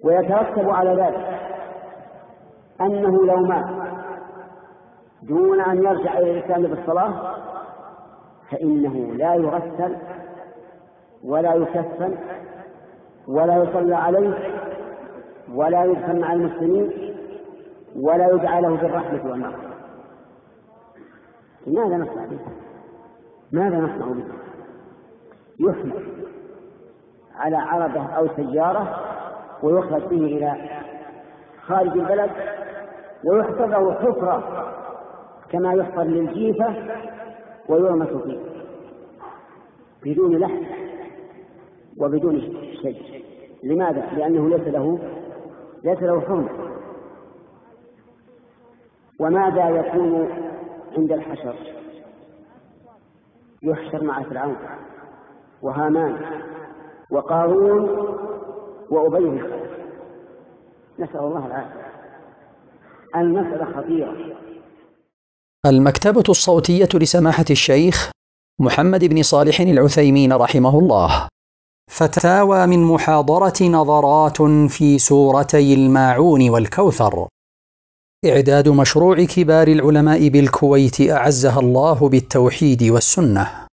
ويترتب على ذلك أنه لو مات دون أن يرجع إلى الإسلام بالصلاة فإنه لا يغسل ولا يكفن ولا يصلى عليه ولا يدفن مع المسلمين ولا يدعى له بالرحمة والمغفرة. ماذا نصنع به؟ ماذا نصنع به؟ يحمل على عربة أو سيارة ويخرج به إلى خارج البلد ويحفر له حفرة كما يحفر للجيفة ويرمس فيه بدون لحم وبدون شيء. لماذا؟ لأنه ليس له حرمة. وماذا يكون عند الحشر؟ يحشر مع فرعون وهامان وقارون وأبي بن خلف، نسأل الله العافية. المسألة خطيرة. المكتبة الصوتية لسماحة الشيخ محمد بن صالح العثيمين رحمه الله. فتاوى من محاضرة نظرات في سورتي الماعون والكوثر. إعداد مشروع كبار العلماء بالكويت أعزها الله بالتوحيد والسنة.